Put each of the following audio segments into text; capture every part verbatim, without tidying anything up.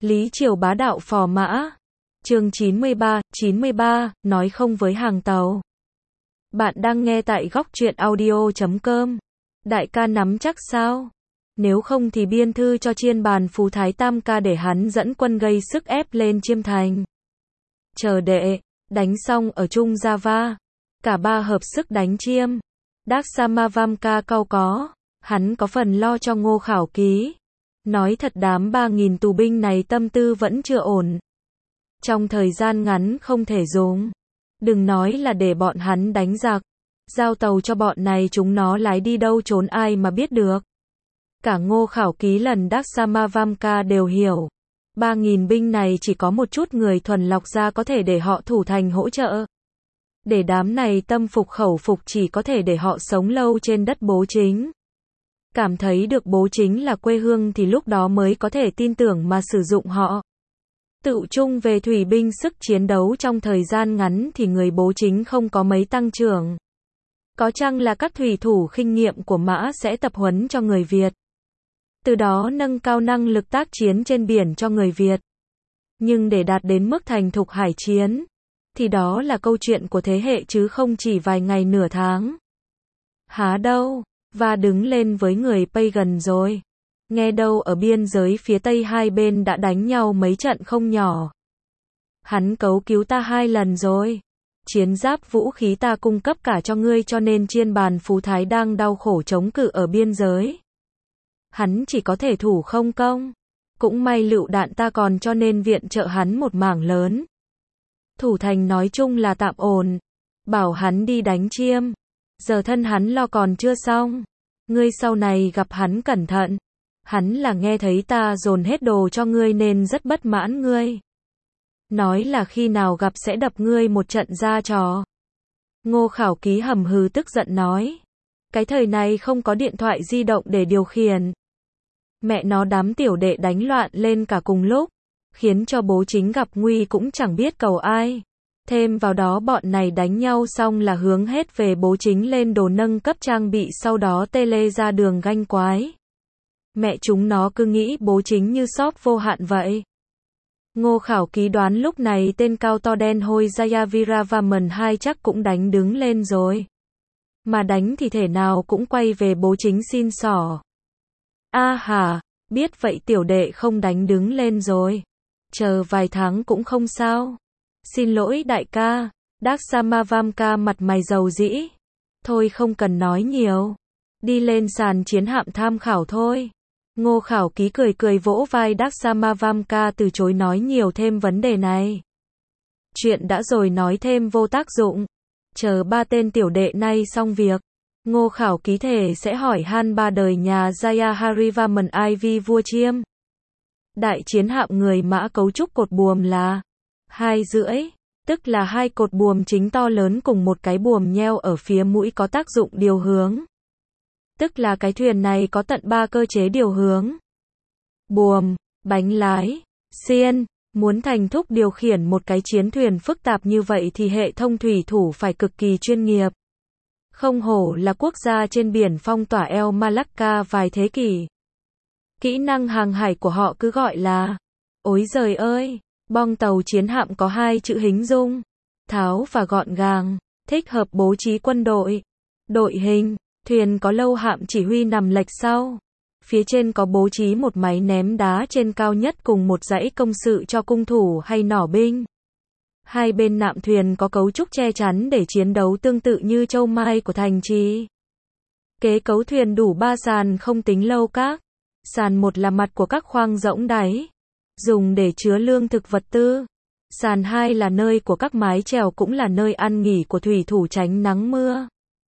Lý Triều bá đạo phò mã. Chương chín mươi ba, chín mươi ba, nói không với hàng tàu. Bạn đang nghe tại góc truyện audio chấm com. Đại ca nắm chắc sao? Nếu không thì biên thư cho chiên bàn phú thái tam ca để hắn dẫn quân gây sức ép lên Chiêm Thành. Chờ đệ, đánh xong ở Trung Java. Cả ba hợp sức đánh Chiêm. Đác Samavamka cau có. Hắn có phần lo cho Ngô Khảo Ký. Nói thật đám ba nghìn tù binh này tâm tư vẫn chưa ổn. Trong thời gian ngắn không thể dùng. Đừng nói là để bọn hắn đánh giặc. Giao tàu cho bọn này chúng nó lái đi đâu trốn ai mà biết được. Cả Ngô Khảo Ký lần Đác Samavamka đều hiểu. ba nghìn binh này chỉ có một chút người thuần lọc ra có thể để họ thủ thành hỗ trợ. Để đám này tâm phục khẩu phục chỉ có thể để họ sống lâu trên đất Bố Chính. Cảm thấy được Bố Chính là quê hương thì lúc đó mới có thể tin tưởng mà sử dụng họ. Tự chung về thủy binh sức chiến đấu trong thời gian ngắn thì người Bố Chính không có mấy tăng trưởng. Có chăng là các thủy thủ kinh nghiệm của Mã sẽ tập huấn cho người Việt. Từ đó nâng cao năng lực tác chiến trên biển cho người Việt. Nhưng để đạt đến mức thành thục hải chiến, thì đó là câu chuyện của thế hệ chứ không chỉ vài ngày nửa tháng. Há đâu, và đứng lên với người Pagan rồi. Nghe đâu ở biên giới phía Tây hai bên đã đánh nhau mấy trận không nhỏ. Hắn cấu cứu ta hai lần rồi. Chiến giáp vũ khí ta cung cấp cả cho ngươi cho nên chiên bàn phú thái đang đau khổ chống cự ở biên giới. Hắn chỉ có thể thủ không công. Cũng may lựu đạn ta còn cho nên viện trợ hắn một mảng lớn. Thủ thành nói chung là tạm ổn. Bảo hắn đi đánh Chiêm. Giờ thân hắn lo còn chưa xong. Ngươi sau này gặp hắn cẩn thận. Hắn là nghe thấy ta dồn hết đồ cho ngươi nên rất bất mãn ngươi. Nói là khi nào gặp sẽ đập ngươi một trận ra trò. Ngô Khảo Ký hầm hừ tức giận nói. Cái thời này không có điện thoại di động để điều khiển. Mẹ nó đám tiểu đệ đánh loạn lên cả cùng lúc. Khiến cho Bố Chính gặp nguy cũng chẳng biết cầu ai. Thêm vào đó bọn này đánh nhau xong là hướng hết về Bố Chính lên đồ nâng cấp trang bị sau đó tê lê ra đường ganh quái. Mẹ chúng nó cứ nghĩ Bố Chính như shop vô hạn vậy. Ngô Khảo Ký đoán lúc này tên cao to đen hôi Jayaviravarman hai chắc cũng đánh đứng lên rồi. Mà đánh thì thể nào cũng quay về Bố Chính xin xỏ. A hà, biết vậy tiểu đệ không đánh đứng lên rồi. Chờ vài tháng cũng không sao. Xin lỗi đại ca. Đác Samavamka mặt mày dầu dĩ. Thôi không cần nói nhiều. Đi lên sàn chiến hạm tham khảo thôi. Ngô Khảo Ký cười cười vỗ vai Đác Samavamka từ chối nói nhiều thêm vấn đề này. Chuyện đã rồi nói thêm vô tác dụng. Chờ ba tên tiểu đệ nay xong việc. Ngô Khảo Ký thể sẽ hỏi han ba đời nhà Jayaharivarman ai vi vua Chiêm. Đại chiến hạm người Mã cấu trúc cột buồm là hai rưỡi, tức là hai cột buồm chính to lớn cùng một cái buồm nheo ở phía mũi có tác dụng điều hướng. Tức là cái thuyền này có tận ba cơ chế điều hướng. Buồm, bánh lái, xiên. Muốn thành thục điều khiển một cái chiến thuyền phức tạp như vậy thì hệ thống thủy thủ phải cực kỳ chuyên nghiệp. Không hổ là quốc gia trên biển phong tỏa El Malacca vài thế kỷ. Kỹ năng hàng hải của họ cứ gọi là ối giời ơi, bong tàu chiến hạm có hai chữ hình dung, tháo và gọn gàng, thích hợp bố trí quân đội. Đội hình, thuyền có lâu hạm chỉ huy nằm lệch sau. Phía trên có bố trí một máy ném đá trên cao nhất cùng một dãy công sự cho cung thủ hay nỏ binh. Hai bên nạm thuyền có cấu trúc che chắn để chiến đấu tương tự như châu mai của thành trì. Kế cấu thuyền đủ ba sàn không tính lâu các. Sàn một là mặt của các khoang rỗng đáy, dùng để chứa lương thực vật tư. Sàn hai là nơi của các mái chèo cũng là nơi ăn nghỉ của thủy thủ tránh nắng mưa.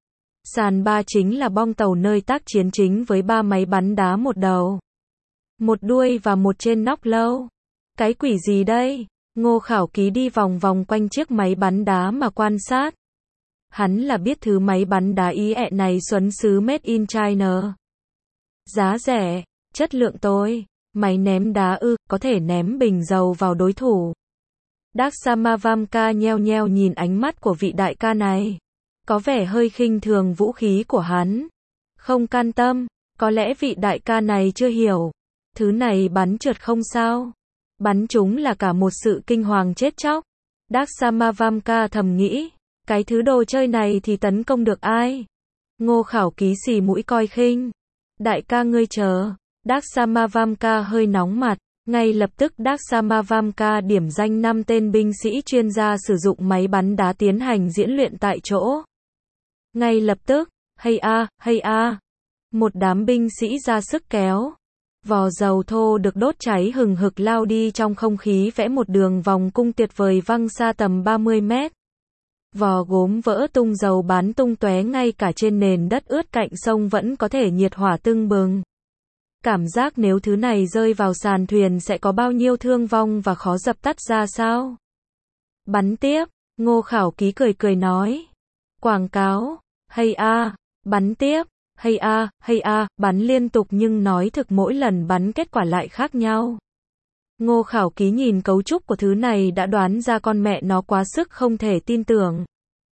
Sàn ba chính là bong tàu nơi tác chiến chính với ba máy bắn đá một đầu, một đuôi và một trên nóc lâu. Cái quỷ gì đây? Ngô Khảo Ký đi vòng vòng quanh chiếc máy bắn đá mà quan sát. Hắn là biết thứ máy bắn đá ý ẹ này xuất xứ made in China. Giá rẻ, chất lượng tồi, máy ném đá ư, có thể ném bình dầu vào đối thủ. Đác Samavamka nheo nheo nhìn ánh mắt của vị đại ca này. Có vẻ hơi khinh thường vũ khí của hắn. Không can tâm, có lẽ vị đại ca này chưa hiểu. Thứ này bắn trượt không sao. Bắn chúng là cả một sự kinh hoàng chết chóc. Daksamavamka thầm nghĩ, cái thứ đồ chơi này thì tấn công được ai? Ngô Khảo Ký xì mũi coi khinh. Đại ca ngươi chờ. Daksamavamka hơi nóng mặt. Ngay lập tức Daksamavamka điểm danh năm tên binh sĩ chuyên gia sử dụng máy bắn đá tiến hành diễn luyện tại chỗ. Ngay lập tức, hay a, hay a. Một đám binh sĩ ra sức kéo. Vò dầu thô được đốt cháy hừng hực lao đi trong không khí vẽ một đường vòng cung tuyệt vời văng xa tầm ba mươi mét. Vò gốm vỡ tung dầu bắn tung tóe ngay cả trên nền đất ướt cạnh sông vẫn có thể nhiệt hỏa tưng bừng. Cảm giác nếu thứ này rơi vào sàn thuyền sẽ có bao nhiêu thương vong và khó dập tắt ra sao? Bắn tiếp, Ngô Khảo Ký cười cười nói. Quảng cáo, hay a, bắn tiếp, hay a, hay a, bắn liên tục nhưng nói thực mỗi lần bắn kết quả lại khác nhau. Ngô Khảo Ký nhìn cấu trúc của thứ này đã đoán ra con mẹ nó quá sức không thể tin tưởng.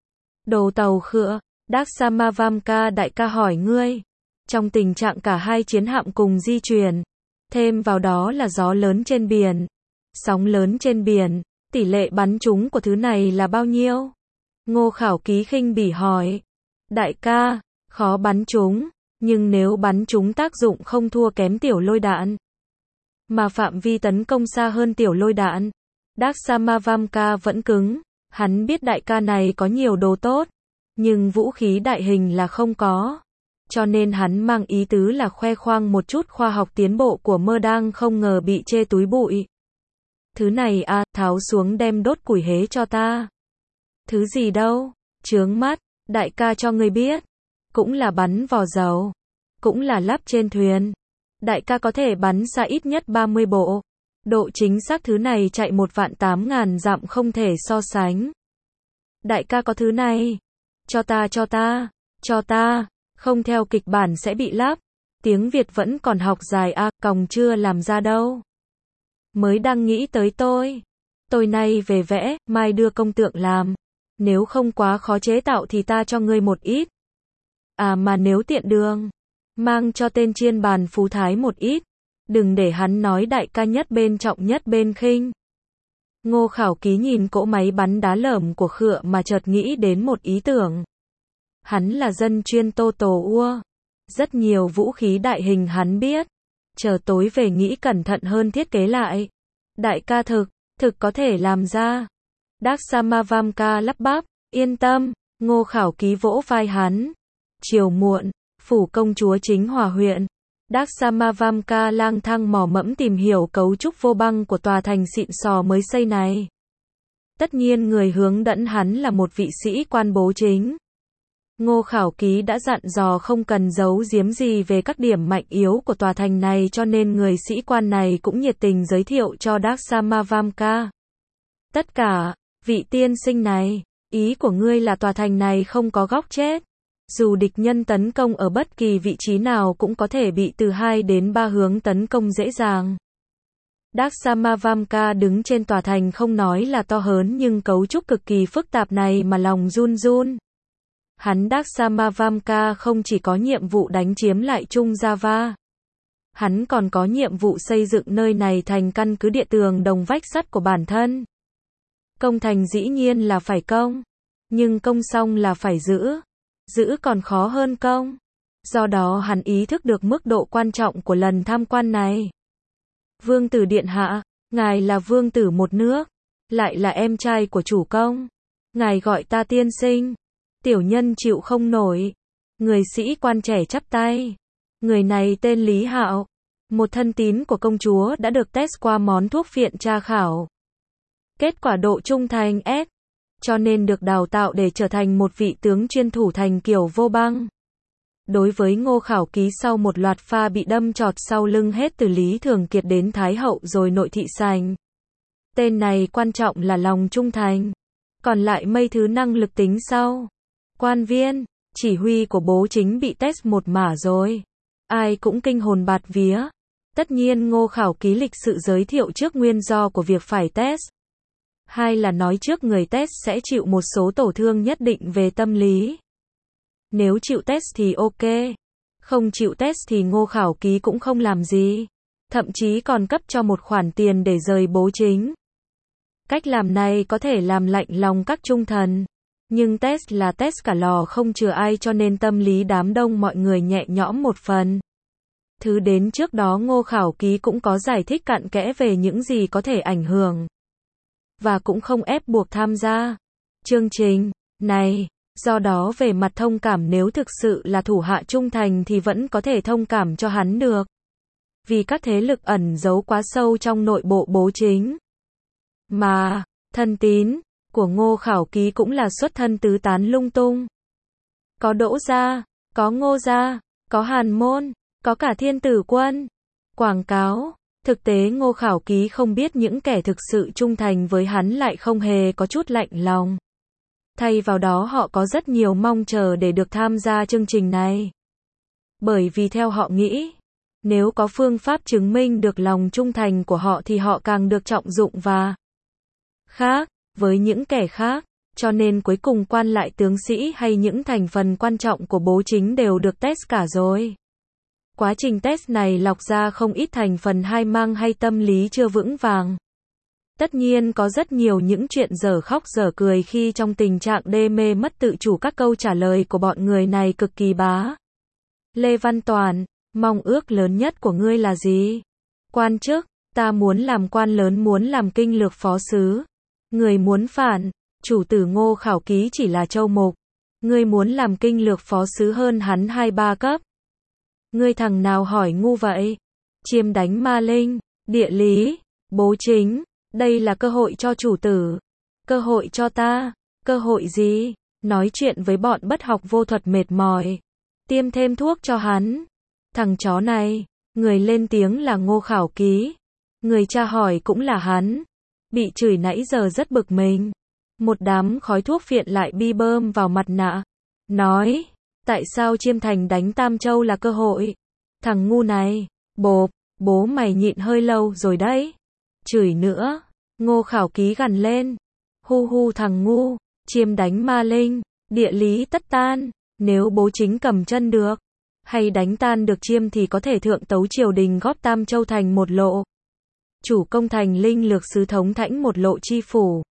Đồ tàu khựa, Daksamavamka đại ca hỏi ngươi. Trong tình trạng cả hai chiến hạm cùng di chuyển, thêm vào đó là gió lớn trên biển, sóng lớn trên biển, tỷ lệ bắn trúng của thứ này là bao nhiêu? Ngô Khảo Ký khinh bỉ hỏi. Đại ca, khó bắn trúng, nhưng nếu bắn trúng tác dụng không thua kém tiểu lôi đạn. Mà phạm vi tấn công xa hơn tiểu lôi đạn. Daksamavamka vẫn cứng, hắn biết đại ca này có nhiều đồ tốt, nhưng vũ khí đại hình là không có. Cho nên hắn mang ý tứ là khoe khoang một chút khoa học tiến bộ của mơ đang không ngờ bị chê túi bụi. Thứ này à, tháo xuống đem đốt củi hế cho ta. Thứ gì đâu, chướng mắt, đại ca cho ngươi biết. Cũng là bắn vò dầu, cũng là lắp trên thuyền. Đại ca có thể bắn xa ít nhất ba mươi bộ. Độ chính xác thứ này chạy một vạn tám ngàn dặm không thể so sánh. Đại ca có thứ này. Cho ta cho ta, cho ta. Không theo kịch bản sẽ bị lắp. Tiếng Việt vẫn còn học dài a, còng chưa làm ra đâu. Mới đang nghĩ tới tôi. Tôi nay về vẽ, mai đưa công tượng làm. Nếu không quá khó chế tạo thì ta cho ngươi một ít. À mà nếu tiện đường, mang cho tên chiên bàn Phú Thái một ít. Đừng để hắn nói đại ca nhất bên trọng nhất bên khinh. Ngô Khảo Ký nhìn cỗ máy bắn đá lởm của khựa mà chợt nghĩ đến một ý tưởng. Hắn là dân chuyên tô tổ ua. Rất nhiều vũ khí đại hình hắn biết. Chờ tối về nghĩ cẩn thận hơn thiết kế lại. Đại ca thực, thực có thể làm ra. Daksamavamka lắp bắp, yên tâm. Ngô Khảo Ký vỗ vai hắn. Chiều muộn, phủ công chúa Chính Hòa huyện. Daksamavamka lang thang mò mẫm tìm hiểu cấu trúc vô băng của tòa thành xịn sò mới xây này. Tất nhiên người hướng dẫn hắn là một vị sĩ quan bố chính. Ngô Khảo Ký đã dặn dò không cần giấu giếm gì về các điểm mạnh yếu của tòa thành này cho nên người sĩ quan này cũng nhiệt tình giới thiệu cho Daksamavamka. Tất cả, vị tiên sinh này, ý của ngươi là tòa thành này không có góc chết. Dù địch nhân tấn công ở bất kỳ vị trí nào cũng có thể bị từ hai đến ba hướng tấn công dễ dàng. Daksamavamka đứng trên tòa thành không nói là to hớn nhưng cấu trúc cực kỳ phức tạp này mà lòng run run. Hắn Daksamavamka không chỉ có nhiệm vụ đánh chiếm lại Trung Java. Hắn còn có nhiệm vụ xây dựng nơi này thành căn cứ địa tường đồng vách sắt của bản thân. Công thành dĩ nhiên là phải công. Nhưng công xong là phải giữ. Giữ còn khó hơn công. Do đó hắn ý thức được mức độ quan trọng của lần tham quan này. Vương tử điện hạ, ngài là vương tử một nước, lại là em trai của chủ công. Ngài gọi ta tiên sinh. Tiểu nhân chịu không nổi. Người sĩ quan trẻ chắp tay. Người này tên Lý Hạo. Một thân tín của công chúa đã được test qua món thuốc phiện tra khảo. Kết quả độ trung thành S. Cho nên được đào tạo để trở thành một vị tướng chuyên thủ thành kiểu vô băng. Đối với Ngô Khảo Ký sau một loạt pha bị đâm trọt sau lưng hết từ Lý Thường Kiệt đến Thái Hậu rồi Nội Thị Sành. Tên này quan trọng là lòng trung thành. Còn lại mấy thứ năng lực tính sau. Quan viên, chỉ huy của bố chính bị test một mả rồi. Ai cũng kinh hồn bạt vía. Tất nhiên Ngô Khảo Ký lịch sự giới thiệu trước nguyên do của việc phải test. Hai là nói trước người test sẽ chịu một số tổn thương nhất định về tâm lý. Nếu chịu test thì ok. Không chịu test thì Ngô Khảo Ký cũng không làm gì. thậm chí còn cấp cho một khoản tiền để rời bố chính. Cách làm này có thể làm lạnh lòng các trung thần, nhưng test là test cả lò không chừa ai cho nên tâm lý đám đông mọi người nhẹ nhõm một phần. Thứ đến trước đó Ngô Khảo Ký cũng có giải thích cặn kẽ về những gì có thể ảnh hưởng, và cũng không ép buộc tham gia chương trình này. Do đó về mặt thông cảm nếu thực sự là thủ hạ trung thành thì vẫn có thể thông cảm cho hắn được. Vì các thế lực ẩn giấu quá sâu trong nội bộ bố chính. Mà, thân tín của Ngô Khảo Ký cũng là xuất thân tứ tán lung tung. Có Đỗ gia, có Ngô gia, có Hàn Môn, có cả Thiên Tử Quân. Quảng cáo, thực tế Ngô Khảo Ký không biết những kẻ thực sự trung thành với hắn lại không hề có chút lạnh lòng. Thay vào đó họ có rất nhiều mong chờ để được tham gia chương trình này. Bởi vì theo họ nghĩ, nếu có phương pháp chứng minh được lòng trung thành của họ thì họ càng được trọng dụng và khác với những kẻ khác, cho nên cuối cùng quan lại tướng sĩ hay những thành phần quan trọng của bố chính đều được test cả rồi. Quá trình test này lọc ra không ít thành phần hai mang hay tâm lý chưa vững vàng. Tất nhiên có rất nhiều những chuyện dở khóc dở cười khi trong tình trạng đê mê mất tự chủ các câu trả lời của bọn người này cực kỳ bá. Lê Văn Toàn, mong ước lớn nhất của ngươi là gì? Quan chức, ta muốn làm quan lớn, muốn làm kinh lược phó sứ. Người muốn phản, chủ tử Ngô Khảo Ký chỉ là châu mục. Ngươi muốn làm kinh lược phó sứ hơn hắn hai ba cấp. Ngươi thằng nào hỏi ngu vậy? Chiêm đánh ma linh, địa lý, bố chính. Đây là cơ hội cho chủ tử. Cơ hội cho ta. Cơ hội gì? Nói chuyện với bọn bất học vô thuật mệt mỏi. Tiêm thêm thuốc cho hắn. Thằng chó này. Người lên tiếng là Ngô Khảo Ký. Người tra hỏi cũng là hắn. Bị chửi nãy giờ rất bực mình. Một đám khói thuốc phiện lại bi bơm vào mặt nạ. Nói. Tại sao Chiêm Thành đánh Tam Châu là cơ hội? Thằng ngu này. Bộp. Bố mày nhịn hơi lâu rồi đấy. Chửi nữa. Ngô Khảo Ký gằn lên. Hu hu thằng ngu. Chiêm đánh ma linh. Địa lý tất tan. Nếu bố chính cầm chân được, hay đánh tan được Chiêm thì có thể thượng tấu triều đình góp Tam Châu thành một lộ. Chủ công thành linh lược sứ thống thãnh một lộ chi phủ.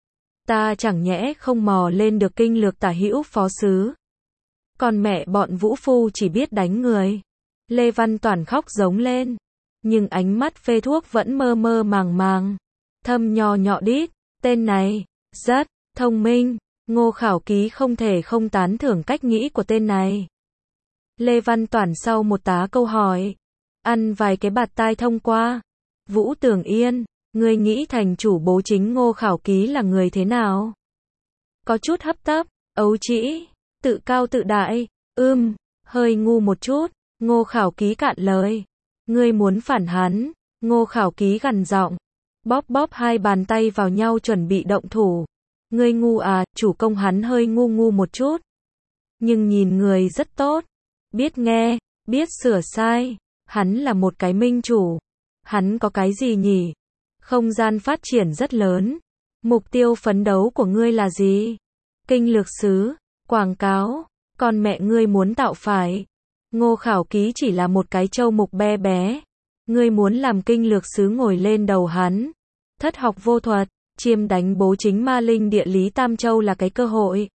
Ta chẳng nhẽ không mò lên được kinh lược tả hữu phó sứ. Còn mẹ bọn vũ phu chỉ biết đánh người. Lê Văn Toàn khóc giống lên. Nhưng ánh mắt phê thuốc vẫn mơ mơ màng màng. Thâm nho nhọ đít. Tên này, rất thông minh. Ngô Khảo Ký không thể không tán thưởng cách nghĩ của tên này. Lê Văn Toản sau một tá câu hỏi. Ăn vài cái bạt tai thông qua. Vũ Tường Yên, ngươi nghĩ thành chủ bố chính Ngô Khảo Ký là người thế nào? Có chút hấp tấp, ấu trĩ, tự cao tự đại, ưm, hơi ngu một chút. Ngô Khảo Ký cạn lời. Ngươi muốn phản hắn? Ngô Khảo Ký gằn giọng, bóp bóp hai bàn tay vào nhau chuẩn bị động thủ. Ngươi ngu à? Chủ công hắn hơi ngu ngu một chút. Nhưng nhìn người rất tốt. Biết nghe, biết sửa sai. Hắn là một cái minh chủ. Hắn có cái gì nhỉ? Không gian phát triển rất lớn. Mục tiêu phấn đấu của ngươi là gì? Kinh lược sứ, quảng cáo. Còn mẹ ngươi muốn tạo phải. Ngô Khảo Ký chỉ là một cái châu mục bé bé. Ngươi muốn làm kinh lược sứ ngồi lên đầu hắn. Thất học vô thuật. Chiêm đánh bố chính ma linh địa lý Tam Châu là cái cơ hội.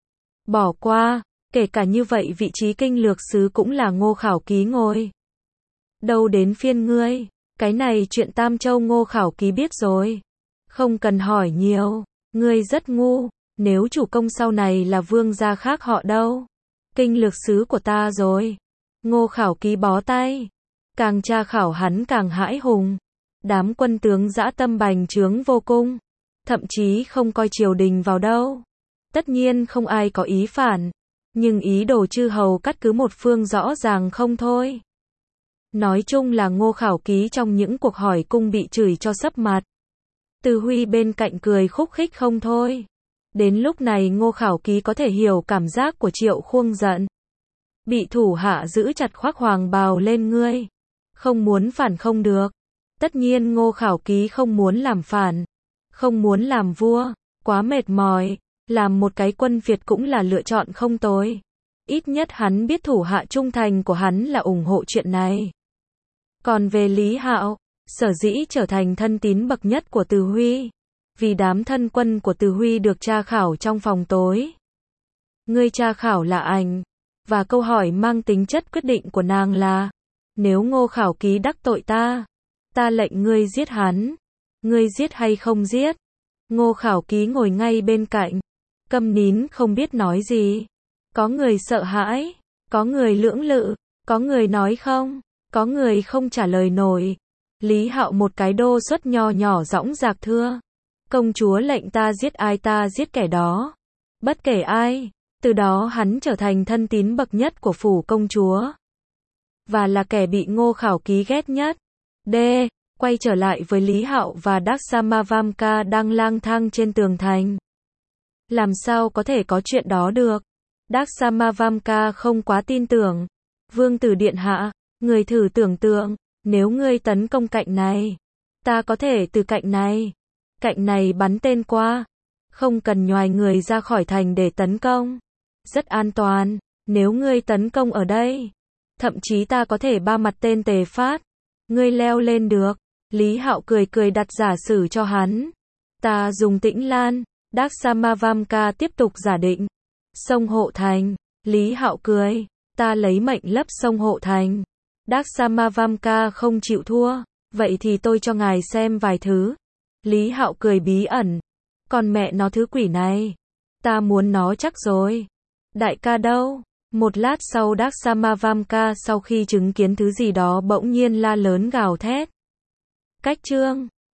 Bỏ qua, kể cả như vậy vị trí kinh lược sứ cũng là Ngô Khảo Ký ngồi. Đâu đến phiên ngươi, cái này chuyện Tam Châu Ngô Khảo Ký biết rồi. Không cần hỏi nhiều, ngươi rất ngu, nếu chủ công sau này là vương gia khác họ đâu. Kinh lược sứ của ta rồi. Ngô Khảo Ký bó tay. Càng tra khảo hắn càng hãi hùng. Đám quân tướng dã tâm bành trướng vô cùng. Thậm chí không coi triều đình vào đâu. Tất nhiên không ai có ý phản. Nhưng ý đồ chư hầu cắt cứ một phương rõ ràng không thôi. Nói chung là Ngô Khảo Ký trong những cuộc hỏi cung bị chửi cho sấp mặt. Từ Huy bên cạnh cười khúc khích không thôi. Đến lúc này Ngô Khảo Ký có thể hiểu cảm giác của Triệu Khuông giận. Bị thủ hạ giữ chặt khoác hoàng bào lên ngươi. Không muốn phản không được. Tất nhiên Ngô Khảo Ký không muốn làm phản. Không muốn làm vua. Quá mệt mỏi. Làm một cái quân Việt cũng là lựa chọn không tồi. Ít nhất hắn biết thủ hạ trung thành của hắn là ủng hộ chuyện này. Còn về Lý Hạo, sở dĩ trở thành thân tín bậc nhất của Từ Huy, vì đám thân quân của Từ Huy được tra khảo trong phòng tối. Ngươi tra khảo là ảnh, và câu hỏi mang tính chất quyết định của nàng là, nếu Ngô Khảo Ký đắc tội ta, ta lệnh ngươi giết hắn. Ngươi giết hay không giết? Ngô Khảo Ký ngồi ngay bên cạnh, câm nín không biết nói gì. Có người sợ hãi, có người lưỡng lự, có người nói không, có người không trả lời nổi. Lý Hạo một cái đô xuất nho nhỏ dõng dạc thưa, công chúa lệnh ta giết ai ta giết kẻ đó, bất kể ai. Từ đó hắn trở thành thân tín bậc nhất của phủ công chúa, và là kẻ bị Ngô Khảo Ký ghét nhất. D. Quay trở lại với Lý Hạo và Daksamavamka đang lang thang trên tường thành. Làm sao có thể có chuyện đó được? Daksamavamka không quá tin tưởng. Vương tử điện hạ, người thử tưởng tượng, nếu ngươi tấn công cạnh này, ta có thể từ cạnh này, cạnh này bắn tên qua, không cần nhoài người ra khỏi thành để tấn công. Rất an toàn, nếu ngươi tấn công ở đây, thậm chí ta có thể ba mặt tên tề phát, ngươi leo lên được. Lý Hạo cười cười đặt giả sử cho hắn. Ta dùng Tĩnh Lan. Daksamavamka tiếp tục giả định. Sông Hộ Thành. Lý Hạo cười. Ta lấy mệnh lấp sông Hộ Thành. Daksamavamka không chịu thua. Vậy thì tôi cho ngài xem vài thứ. Lý Hạo cười bí ẩn. Còn mẹ nó thứ quỷ này, ta muốn nó chắc rồi. Đại ca đâu? Một lát sau Daksamavamka sau khi chứng kiến thứ gì đó bỗng nhiên la lớn gào thét. Cách chương